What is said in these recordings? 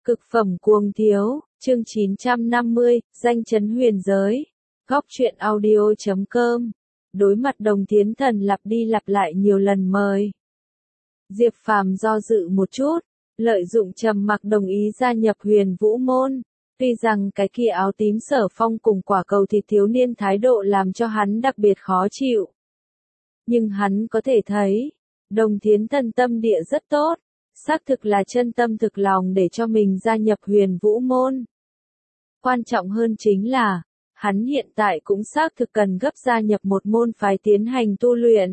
Cực phẩm cuồng thiếu, chương 950, danh chấn huyền giới. Góc truyện audio.com. Đối mặt Đồng Thiến Thần lặp đi lặp lại nhiều lần mời. Diệp Phàm do dự một chút, lợi dụng trầm mặc đồng ý gia nhập Huyền Vũ môn. Tuy rằng cái kia áo tím Sở Phong cùng quả cầu thịt thiếu niên thái độ làm cho hắn đặc biệt khó chịu. Nhưng hắn có thể thấy, Đồng Thiến Thần tâm địa rất tốt. Xác thực là chân tâm thực lòng để cho mình gia nhập Huyền Vũ môn. Quan trọng hơn chính là, hắn hiện tại cũng xác thực cần gấp gia nhập một môn phái tiến hành tu luyện.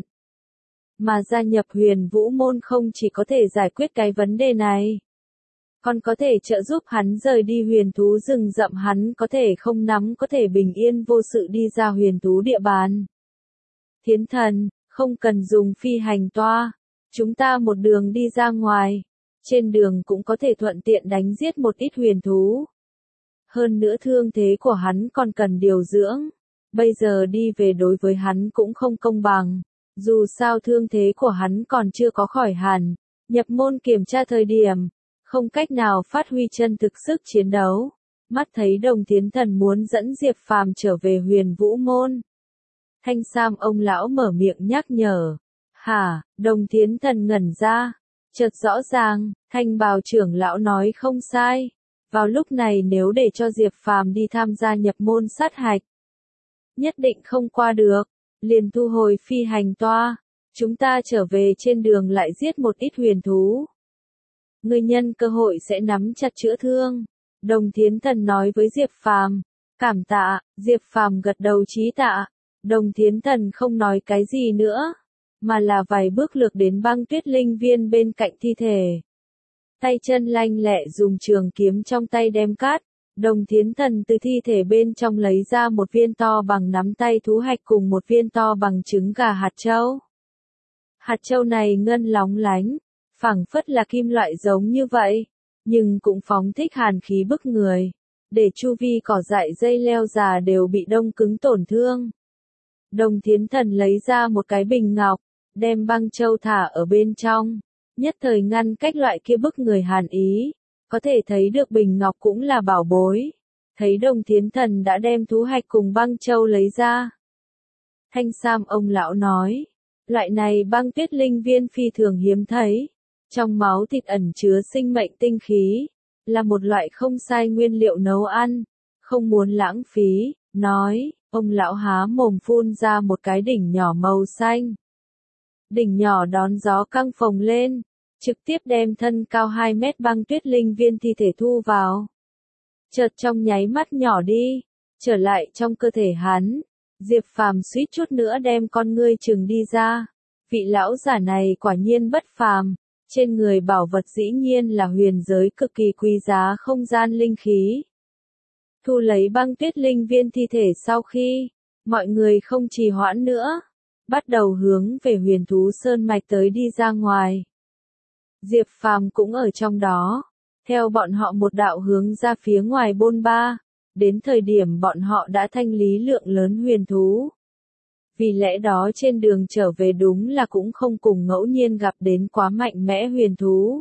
Mà gia nhập Huyền Vũ môn không chỉ có thể giải quyết cái vấn đề này, còn có thể trợ giúp hắn rời đi huyền thú rừng rậm, hắn có thể không nắm có thể bình yên vô sự đi ra huyền thú địa bàn. Thiến Thần, không cần dùng phi hành toa. Chúng ta một đường đi ra ngoài, trên đường cũng có thể thuận tiện đánh giết một ít huyền thú. Hơn nữa thương thế của hắn còn cần điều dưỡng, bây giờ đi về đối với hắn cũng không công bằng. Dù sao thương thế của hắn còn chưa có khỏi hẳn, nhập môn kiểm tra thời điểm, không cách nào phát huy chân thực sức chiến đấu. Mắt thấy Đồng Thiến Thần muốn dẫn Diệp Phàm trở về Huyền Vũ môn. Thanh Sam ông lão mở miệng nhắc nhở. Hả, Đồng Thiến Thần ngẩn ra, chợt rõ ràng, Thanh Bào trưởng lão nói không sai. Vào lúc này nếu để cho Diệp Phàm đi tham gia nhập môn sát hạch, nhất định không qua được, liền thu hồi phi hành toa, chúng ta trở về trên đường lại giết một ít huyền thú. Người nhân cơ hội sẽ nắm chặt chữa thương, Đồng Thiến Thần nói với Diệp Phàm. Cảm tạ, Diệp Phàm gật đầu chí tạ. Đồng Thiến Thần không nói cái gì nữa, mà là vài bước lược đến băng tuyết linh viên bên cạnh thi thể. Tay chân lanh lẹ dùng trường kiếm trong tay đem cắt. Đồng Thiến Thần từ thi thể bên trong lấy ra một viên to bằng nắm tay thú hạch cùng một viên to bằng trứng gà hạt châu. Hạt châu này ngân lóng lánh, phảng phất là kim loại giống như vậy, nhưng cũng phóng thích hàn khí bức người, để chu vi cỏ dại dây leo già đều bị đông cứng tổn thương. Đồng Thiến Thần lấy ra một cái bình ngọc, đem băng châu thả ở bên trong, nhất thời ngăn cách loại kia bức người hàn ý, có thể thấy được bình ngọc cũng là bảo bối. Thấy Đồng Thiến Thần đã đem thú hạch cùng băng châu lấy ra. Thanh Sam ông lão nói, loại này băng tuyết linh viên phi thường hiếm thấy, trong máu thịt ẩn chứa sinh mệnh tinh khí, là một loại không sai nguyên liệu nấu ăn, không muốn lãng phí, nói. Ông lão há mồm phun ra một cái đỉnh nhỏ màu xanh. Đỉnh nhỏ đón gió căng phồng lên, trực tiếp đem thân cao 2 mét băng tuyết linh viên thi thể thu vào. Chợt trong nháy mắt nhỏ đi, trở lại trong cơ thể hắn. Diệp Phàm suýt chút nữa đem con ngươi trừng đi ra. Vị lão giả này quả nhiên bất phàm, trên người bảo vật dĩ nhiên là huyền giới cực kỳ quý giá không gian linh khí. Thu lấy băng tuyết linh viên thi thể sau khi, mọi người không trì hoãn nữa, bắt đầu hướng về huyền thú sơn mạch tới đi ra ngoài. Diệp Phàm cũng ở trong đó, theo bọn họ một đạo hướng ra phía ngoài bôn ba, đến thời điểm bọn họ đã thanh lý lượng lớn huyền thú. Vì lẽ đó trên đường trở về đúng là cũng không cùng ngẫu nhiên gặp đến quá mạnh mẽ huyền thú.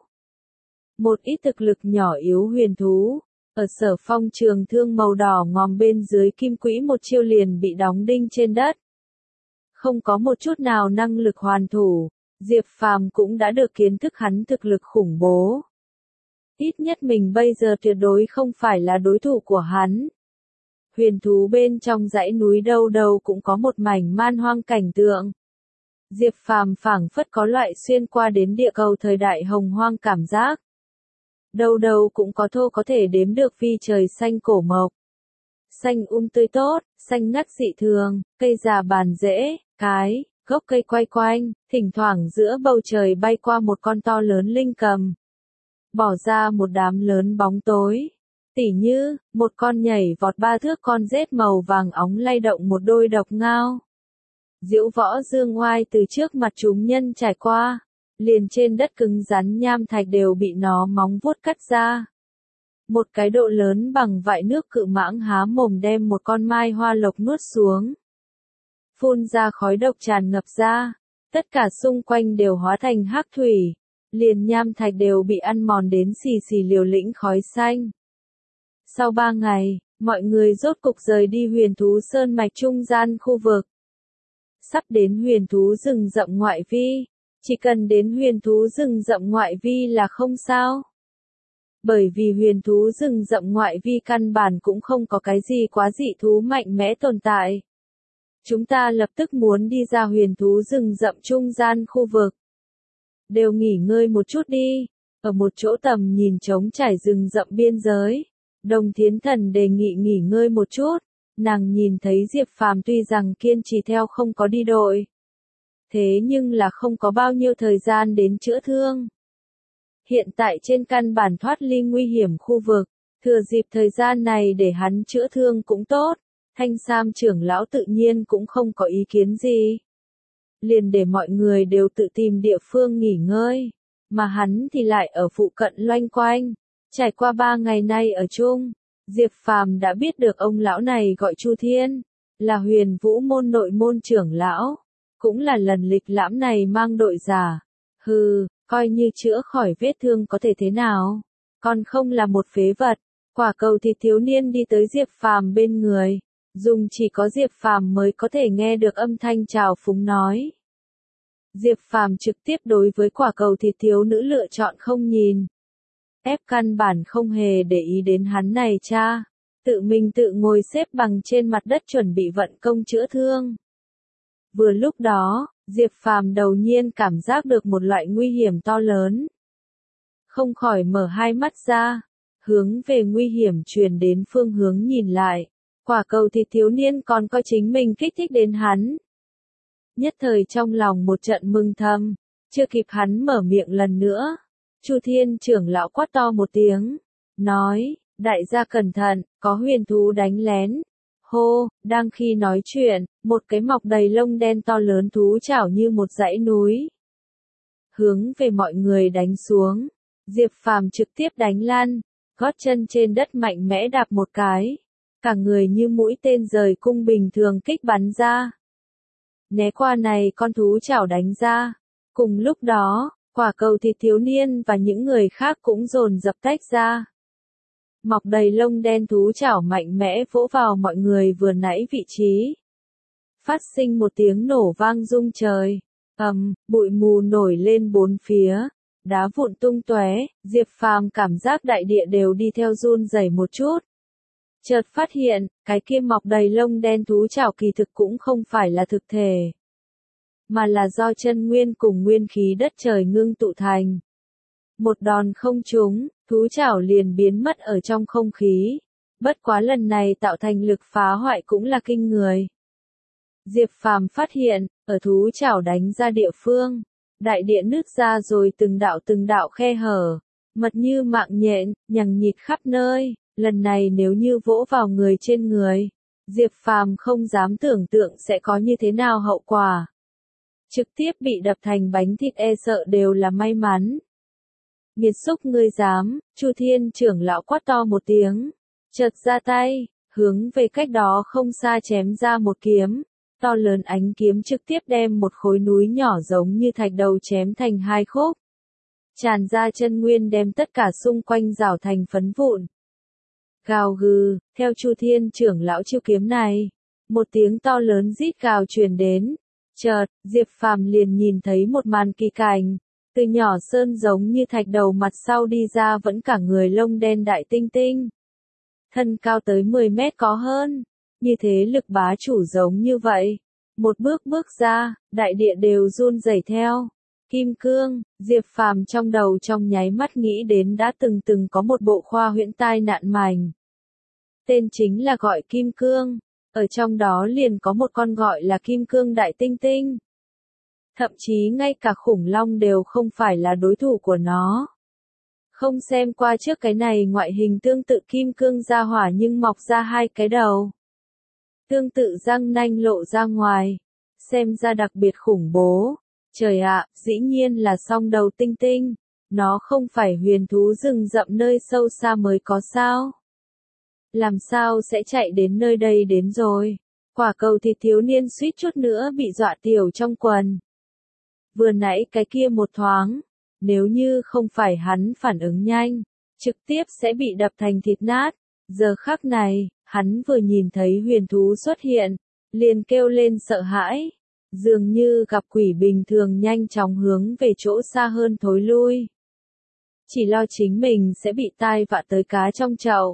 Một ít thực lực nhỏ yếu huyền thú. Ở Sở Phong trường thương màu đỏ ngòm bên dưới kim quỹ một chiêu liền bị đóng đinh trên đất. Không có một chút nào năng lực hoàn thủ, Diệp Phàm cũng đã được kiến thức hắn thực lực khủng bố. Ít nhất mình bây giờ tuyệt đối không phải là đối thủ của hắn. Huyền thú bên trong dãy núi đâu đâu cũng có một mảnh man hoang cảnh tượng. Diệp Phàm phảng phất có loại xuyên qua đến địa cầu thời đại hồng hoang cảm giác. Đâu đâu cũng có thô có thể đếm được phi trời xanh cổ mộc. Xanh tươi tốt, xanh ngắt dị thường, cây già bàn rễ, cái, gốc cây quay quanh, thỉnh thoảng giữa bầu trời bay qua một con to lớn linh cầm. Bỏ ra một đám lớn bóng tối. Tỉ như, một con nhảy vọt 3 thước con rết màu vàng óng lay động một đôi độc ngao. Diễu võ dương oai từ trước mặt chúng nhân trải qua. Liền trên đất cứng rắn nham thạch đều bị nó móng vuốt cắt ra. Một cái độ lớn bằng vại nước cự mãng há mồm đem một con mai hoa lộc nuốt xuống. Phun ra khói độc tràn ngập ra, tất cả xung quanh đều hóa thành hắc thủy, liền nham thạch đều bị ăn mòn đến xì xì liều lĩnh khói xanh. Sau 3 ngày, mọi người rốt cục rời đi huyền thú sơn mạch trung gian khu vực. Sắp đến huyền thú rừng rậm ngoại vi, chỉ cần đến huyền thú rừng rậm ngoại vi là không sao. Bởi vì huyền thú rừng rậm ngoại vi căn bản cũng không có cái gì quá dị thú mạnh mẽ tồn tại. Chúng ta lập tức muốn đi ra huyền thú rừng rậm trung gian khu vực. Đều nghỉ ngơi một chút đi, ở một chỗ tầm nhìn trống trải rừng rậm biên giới. Đồng Thiến Thần đề nghị nghỉ ngơi một chút, nàng nhìn thấy Diệp Phàm tuy rằng kiên trì theo không có đi đội. Thế nhưng là không có bao nhiêu thời gian đến chữa thương. Hiện tại trên căn bản thoát ly nguy hiểm khu vực, thừa dịp thời gian này để hắn chữa thương cũng tốt, Thanh Sam trưởng lão tự nhiên cũng không có ý kiến gì. Liền để mọi người đều tự tìm địa phương nghỉ ngơi, mà hắn thì lại ở phụ cận loanh quanh. Trải qua 3 ngày nay ở chung, Diệp Phàm đã biết được ông lão này gọi Chu Thiên, là Huyền Vũ môn nội môn trưởng lão, cũng là lần lịch lãm này mang đội giả. Hừ, coi như chữa khỏi vết thương có thể thế nào, còn không là một phế vật. Quả cầu thịt thiếu niên đi tới Diệp Phàm bên người, dùng chỉ có Diệp Phàm mới có thể nghe được âm thanh trào phúng nói. Diệp Phàm trực tiếp đối với quả cầu thịt thiếu nữ lựa chọn không nhìn. Ép căn bản không hề để ý đến hắn này cha, tự mình tự ngồi xếp bằng trên mặt đất chuẩn bị vận công chữa thương. Vừa lúc đó, Diệp Phàm đột nhiên cảm giác được một loại nguy hiểm to lớn. Không khỏi mở hai mắt ra, hướng về nguy hiểm truyền đến phương hướng nhìn lại. Quả cầu thịt thiếu niên còn coi chính mình kích thích đến hắn. Nhất thời trong lòng một trận mừng thầm, chưa kịp hắn mở miệng lần nữa. Chu Thiên trưởng lão quát to một tiếng, nói, đại gia cẩn thận, có huyền thú đánh lén. Hô, đang khi nói chuyện, một cái mọc đầy lông đen to lớn thú chảo như một dãy núi. Hướng về mọi người đánh xuống, Diệp Phàm trực tiếp đánh lăn, gót chân trên đất mạnh mẽ đạp một cái. Cả người như mũi tên rời cung bình thường kích bắn ra. Né qua này con thú chảo đánh ra. Cùng lúc đó, quả cầu thịt thiếu niên và những người khác cũng dồn dập tách ra. Mọc đầy lông đen thú chảo mạnh mẽ vỗ vào mọi người vừa nãy vị trí. Phát sinh một tiếng nổ vang rung trời. Bụi mù nổi lên bốn phía. Đá vụn tung tóe, Diệp Phàm cảm giác đại địa đều đi theo run rẩy một chút. Chợt phát hiện, cái kia mọc đầy lông đen thú chảo kỳ thực cũng không phải là thực thể, mà là do chân nguyên cùng nguyên khí đất trời ngưng tụ thành. Một đòn không trúng, thú chảo liền biến mất ở trong không khí. Bất quá lần này tạo thành lực phá hoại cũng là kinh người. Diệp Phàm phát hiện, ở thú chảo đánh ra địa phương, đại địa nứt ra rồi từng đạo khe hở, mật như mạng nhện, nhằng nhịt khắp nơi. Lần này nếu như vỗ vào người trên người, Diệp Phàm không dám tưởng tượng sẽ có như thế nào hậu quả. Trực tiếp bị đập thành bánh thịt e sợ đều là may mắn. Nghiệt xúc ngươi dám, Chu Thiên trưởng lão quát to một tiếng, chợt ra tay, hướng về cách đó không xa chém ra một kiếm. To lớn ánh kiếm trực tiếp đem một khối núi nhỏ giống như thạch đầu chém thành hai khúc. Tràn ra chân nguyên đem tất cả xung quanh rào thành phấn vụn. Gào gừ, theo Chu Thiên trưởng lão chiêu kiếm này, một tiếng to lớn rít gào truyền đến. Chợt, Diệp Phàm liền nhìn thấy một màn kỳ cảnh, từ nhỏ sơn giống như thạch đầu mặt sau đi ra vẫn cả người lông đen đại tinh tinh. Thân cao tới 10 mét có hơn, như thế lực bá chủ giống như vậy. Một bước ra, đại địa đều run rẩy theo. Kim cương, Diệp Phàm trong đầu trong nháy mắt nghĩ đến đã từng có một bộ khoa huyễn tai nạn mảnh. Tên chính là gọi Kim cương, ở trong đó liền có một con gọi là Kim cương đại tinh tinh. Thậm chí ngay cả khủng long đều không phải là đối thủ của nó. Không xem qua trước cái này ngoại hình tương tự kim cương gia hỏa nhưng mọc ra hai cái đầu. Tương tự răng nanh lộ ra ngoài, xem ra đặc biệt khủng bố. Trời ạ, dĩ nhiên là song đầu tinh tinh, nó không phải huyền thú rừng rậm nơi sâu xa mới có sao? Làm sao sẽ chạy đến nơi đây đến rồi? Quả cầu thịt thiếu niên suýt chút nữa bị dọa tiểu trong quần. Vừa nãy cái kia một thoáng, Nếu như không phải hắn phản ứng nhanh, trực tiếp sẽ bị đập thành thịt nát. Giờ khắc này, hắn vừa nhìn thấy huyền thú xuất hiện, liền kêu lên sợ hãi. Dường như gặp quỷ bình thường nhanh chóng hướng về chỗ xa hơn thối lui. Chỉ lo chính mình sẽ bị tai vạ tới cá trong chậu.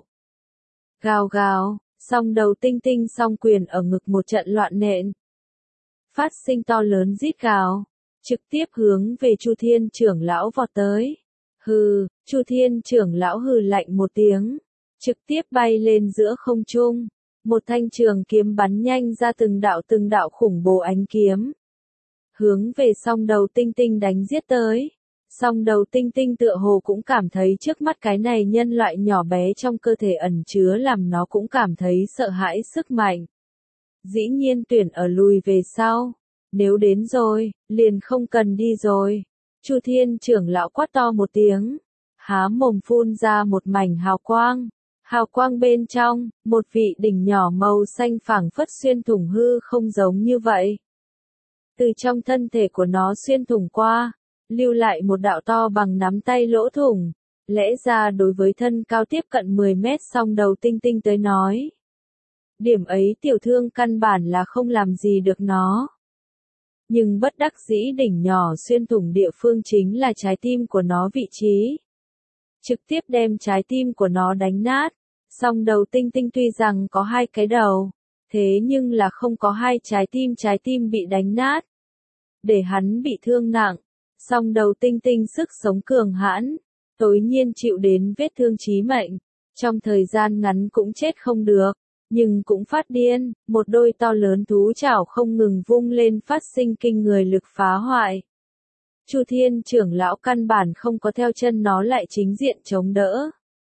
Gào gào, song đầu tinh tinh song quyền ở ngực một trận loạn nện. Phát sinh to lớn rít gào, trực tiếp hướng về Chu Thiên trưởng lão vọt tới. Hừ, Chu Thiên trưởng lão hừ lạnh một tiếng, trực tiếp bay lên giữa không trung. Một thanh trường kiếm bắn nhanh ra từng đạo khủng bố ánh kiếm. Hướng về song đầu tinh tinh đánh giết tới. Song đầu tinh tinh tựa hồ cũng cảm thấy trước mắt cái này nhân loại nhỏ bé trong cơ thể ẩn chứa làm nó cũng cảm thấy sợ hãi sức mạnh. Dĩ nhiên tuyển ở lùi về sau. Nếu đến rồi, liền không cần đi rồi. Chu Thiên trưởng lão quát to một tiếng. Há mồm phun ra một mảnh hào quang. Hào quang bên trong, một vị đỉnh nhỏ màu xanh phảng phất xuyên thủng hư không giống như vậy. Từ trong thân thể của nó xuyên thủng qua, lưu lại một đạo to bằng nắm tay lỗ thủng. Lẽ ra đối với thân cao tiếp cận 10 mét song đầu tinh tinh tới nói. Điểm ấy tiểu thương căn bản là không làm gì được nó. Nhưng bất đắc dĩ đỉnh nhỏ xuyên thủng địa phương chính là trái tim của nó vị trí. Trực tiếp đem trái tim của nó đánh nát. Song đầu tinh tinh tuy rằng có hai cái đầu, thế nhưng là không có hai trái tim bị đánh nát. Để hắn bị thương nặng, song đầu tinh tinh sức sống cường hãn, tối nhiên chịu đến vết thương chí mệnh, trong thời gian ngắn cũng chết không được, nhưng cũng phát điên, một đôi to lớn thú chảo không ngừng vung lên phát sinh kinh người lực phá hoại. Chu Thiên trưởng lão căn bản không có theo chân nó lại chính diện chống đỡ,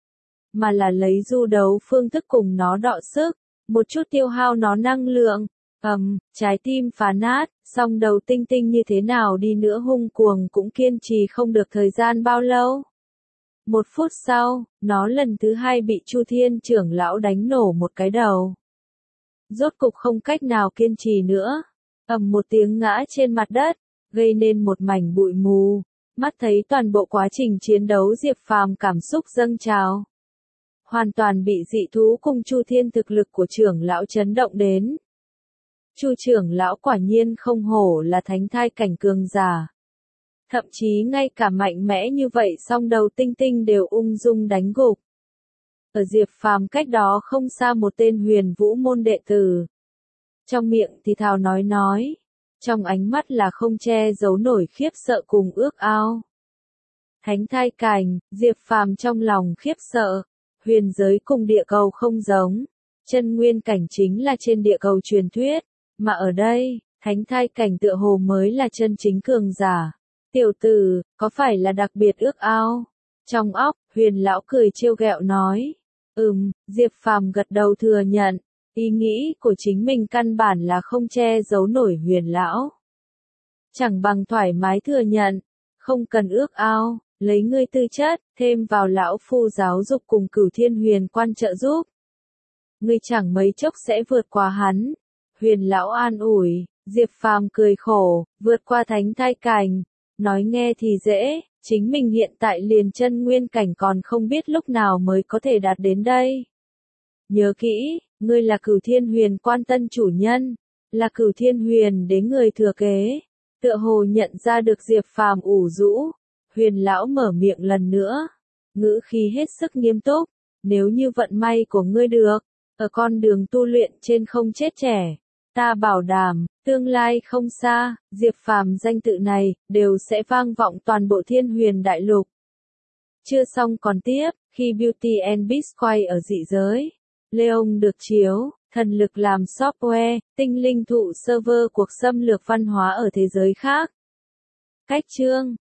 mà là lấy du đấu phương thức cùng nó đọ sức, một chút tiêu hao nó năng lượng. Trái tim phá nát, song đầu tinh tinh như thế nào đi nữa hung cuồng cũng kiên trì không được thời gian bao lâu. 1 phút sau, nó lần thứ hai bị Chu Thiên trưởng lão đánh nổ một cái đầu. Rốt cục không cách nào kiên trì nữa, một tiếng ngã trên mặt đất, gây nên một mảnh bụi mù. Mắt thấy toàn bộ quá trình chiến đấu Diệp Phàm cảm xúc dâng trào. Hoàn toàn bị dị thú cùng Chu Thiên thực lực của trưởng lão chấn động đến. Chu trưởng lão quả nhiên không hổ là thánh thai cảnh cường giả. Thậm chí ngay cả mạnh mẽ như vậy song đầu tinh tinh đều ung dung đánh gục. Ở Diệp Phàm cách đó không xa một tên huyền vũ môn đệ tử. Trong miệng thì thào nói. Trong ánh mắt là không che giấu nổi khiếp sợ cùng ước ao. Thánh thai cảnh, Diệp Phàm trong lòng khiếp sợ. Huyền giới cùng địa cầu không giống. Chân nguyên cảnh chính là trên địa cầu truyền thuyết. Mà ở đây, thánh thai cảnh tựa hồ mới là chân chính cường giả. Tiểu tử, có phải là đặc biệt ước ao? Trong óc, huyền lão cười trêu ghẹo nói. Diệp Phàm gật đầu thừa nhận. Ý nghĩ của chính mình căn bản là không che giấu nổi huyền lão. Chẳng bằng thoải mái thừa nhận. Không cần ước ao, lấy ngươi tư chất, thêm vào lão phu giáo dục cùng Cửu Thiên Huyền Quan trợ giúp. Ngươi chẳng mấy chốc sẽ vượt qua hắn. Huyền lão an ủi, Diệp Phàm cười khổ, vượt qua thánh thai cảnh. Nói nghe thì dễ, chính mình hiện tại liền chân nguyên cảnh còn không biết lúc nào mới có thể đạt đến đây. Nhớ kỹ, ngươi là Cửu Thiên Huyền Quan tân chủ nhân, là Cửu Thiên Huyền đế người thừa kế. Tựa hồ nhận ra được Diệp Phàm ủ rũ, huyền lão mở miệng lần nữa, ngữ khí hết sức nghiêm túc. Nếu như vận may của ngươi được, ở con đường tu luyện trên không chết trẻ, ta bảo đảm, tương lai không xa, Diệp Phàm danh tự này, đều sẽ vang vọng toàn bộ Thiên Huyền Đại Lục. Chưa xong còn tiếp, khi Beauty and Beast quay ở dị giới, Leon được chiếu, thần lực làm software, tinh linh thụ server cuộc xâm lược văn hóa ở thế giới khác. Cách chương